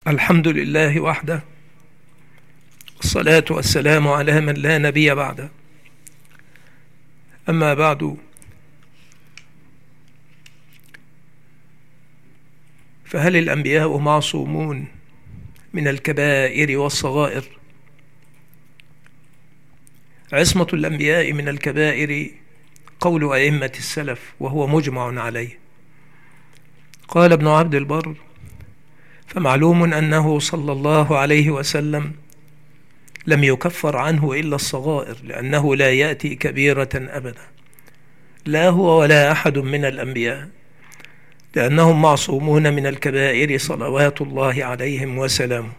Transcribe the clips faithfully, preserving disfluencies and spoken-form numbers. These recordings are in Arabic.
الحمد لله وحده، والصلاة والسلام على من لا نبي بعده. أما بعد، فهل الأنبياء معصومون من الكبائر والصغائر؟ عصمة الأنبياء من الكبائر قول أئمة السلف، وهو مجمع عليه. قال ابن عبد البر: فمعلوم أنه صلى الله عليه وسلم لم يكفر عنه إلا الصغائر، لأنه لا يأتي كبيرة أبدا، لا هو ولا أحد من الأنبياء، لأنهم معصومون من الكبائر صلوات الله عليهم وسلامه.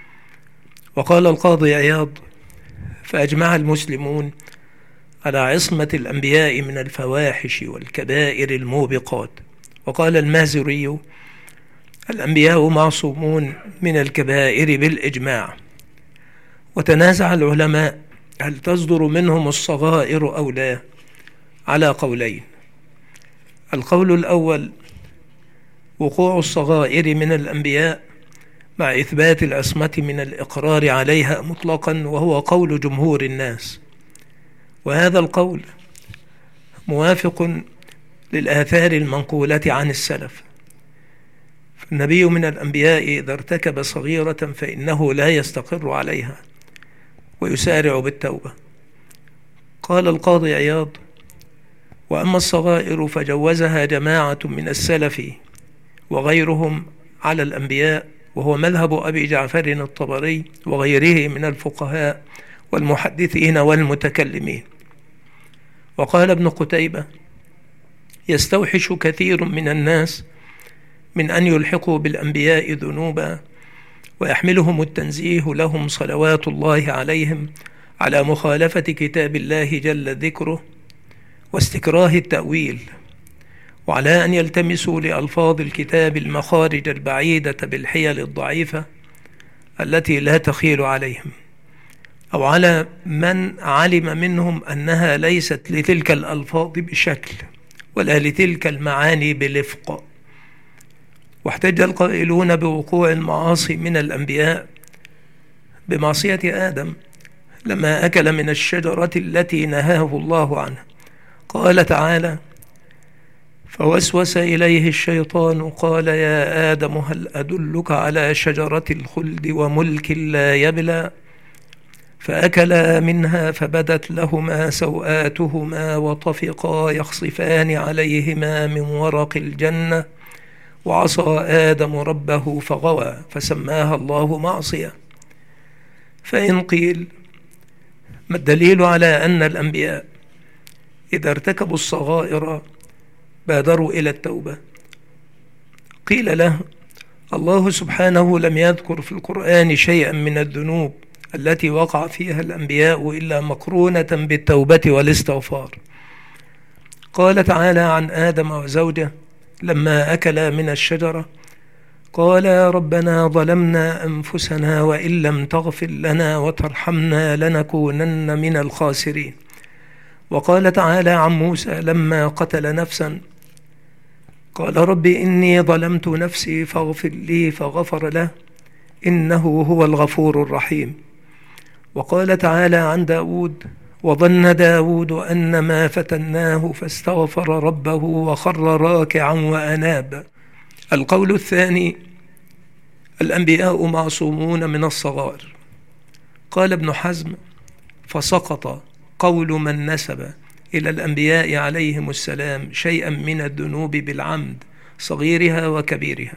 وقال القاضي عياض: فأجمع المسلمون على عصمة الأنبياء من الفواحش والكبائر الموبقات. وقال المازري: الأنبياء معصومون من الكبائر بالإجماع. وتنازع العلماء هل تصدر منهم الصغائر أو لا، على قولين. القول الأول: وقوع الصغائر من الأنبياء مع إثبات العصمة من الإقرار عليها مطلقا، وهو قول جمهور الناس. وهذا القول موافق للآثار المنقولة عن السلف. فالنبي من الأنبياء إذا ارتكب صغيرة فإنه لا يستقر عليها ويسارع بالتوبة. قال القاضي عياض: وأما الصغائر فجوزها جماعة من السلف وغيرهم على الأنبياء، وهو مذهب أبي جعفر الطبري وغيره من الفقهاء والمحدثين والمتكلمين. وقال ابن قتيبة: يستوحش كثير من الناس من أن يلحقوا بالأنبياء ذنوبا، ويحملهم التنزيه لهم صلوات الله عليهم على مخالفة كتاب الله جل ذكره واستكراه التأويل، وعلى أن يلتمسوا لألفاظ الكتاب المخارج البعيدة بالحيل الضعيفة التي لا تخيل عليهم، أو على من علم منهم أنها ليست لتلك الألفاظ بشكل ولا لتلك المعاني بلفق. واحتج القائلون بوقوع المعاصي من الأنبياء بمعصية آدم لما أكل من الشجرة التي نهاه الله عنها. قال تعالى: فوسوس إليه الشيطان قال يا آدم هل أدلك على شجرة الخلد وملك لا يبلى، فأكلا منها فبدت لهما سوآتهما وطفقا يخصفان عليهما من ورق الجنة، وعصى آدم ربه فغوى فسماها الله معصية. فإن قيل: ما الدليل على أن الأنبياء إذا ارتكبوا الصغائر بادروا إلى التوبة؟ قيل له: الله سبحانه لم يذكر في القرآن شيئا من الذنوب التي وقع فيها الأنبياء إلا مقرونة بالتوبة والاستغفار. قال تعالى عن آدم وزوجه لما أكلا من الشجرة: قال يا ربنا ظلمنا أنفسنا وإن لم تغفر لنا وترحمنا لنكونن من الخاسرين. وقال تعالى عن موسى لما قتل نفسا: قال رب إني ظلمت نفسي فاغفر لي فغفر له إنه هو الغفور الرحيم. وقال تعالى عن داود: وظن داود أن ما فتناه فاستغفر ربه وخر راكعا وأناب. القول الثاني: الأنبياء معصومون من الصغائر. قال ابن حزم: فسقط قول من نسب إلى الأنبياء عليهم السلام شيئا من الذنوب بالعمد صغيرها وكبيرها.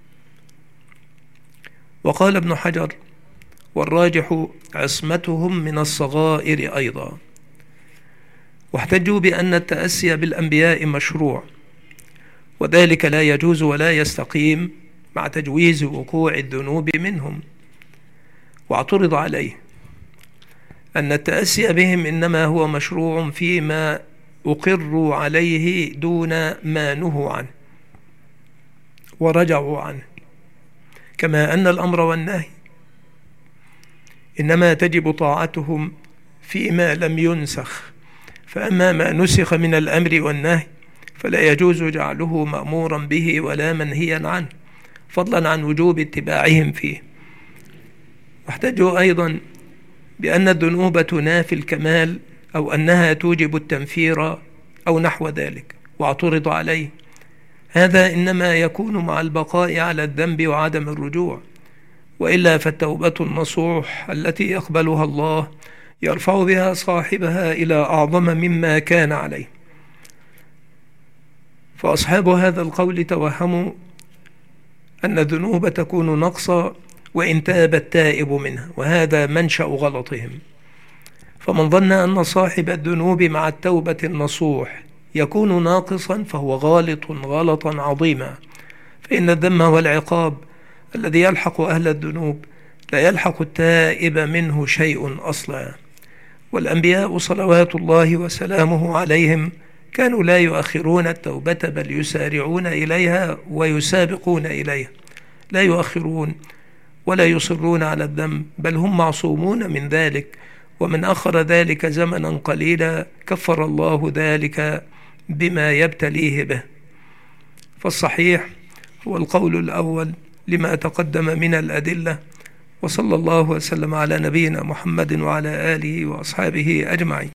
وقال ابن حجر: والراجح عصمتهم من الصغائر أيضا. واحتجوا بأن التأسي بالأنبياء مشروع، وذلك لا يجوز ولا يستقيم مع تجويز وقوع الذنوب منهم. واعترض عليه أن التأسي بهم إنما هو مشروع فيما أقروا عليه دون ما نهوا عنه ورجعوا عنه، كما أن الأمر والنهي إنما تجب طاعتهم فيما لم ينسخ، فأما ما نسخ من الأمر والنهي فلا يجوز جعله مأمورا به ولا منهيا عنه. فضلا عن وجوب اتباعهم فيه. واحتجوا أيضا بأن الذنوب تنافي الكمال أو أنها توجب التنفير أو نحو ذلك، واعترض عليه: هذا إنما يكون مع البقاء على الذنب وعدم الرجوع، وإلا فالتوبة النصوح التي يقبلها الله يرفع بها صاحبها إلى أعظم مما كان عليه. فأصحاب هذا القول توهموا أن الذنوب تكون نقصا وإن تاب التائب منها، وهذا منشأ غلطهم. فمن ظن أن صاحب الذنوب مع التوبة النصوح يكون ناقصا فهو غالط غلطا عظيما، فإن الذم والعقاب الذي يلحق أهل الذنوب لا يلحق التائب منه شيء أصلا. والأنبياء صلوات الله وسلامه عليهم كانوا لا يؤخرون التوبة بل يسارعون إليها ويسابقون إليها، لا يؤخرون ولا يصرون على الذنب، بل هم معصومون من ذلك. ومن أخر ذلك زمنا قليلا كفر الله ذلك بما يبتليه به. فالصحيح هو القول الأول لما تقدم من الأدلة. وصلى الله وسلم على نبينا محمد وعلى آله وأصحابه أجمعين.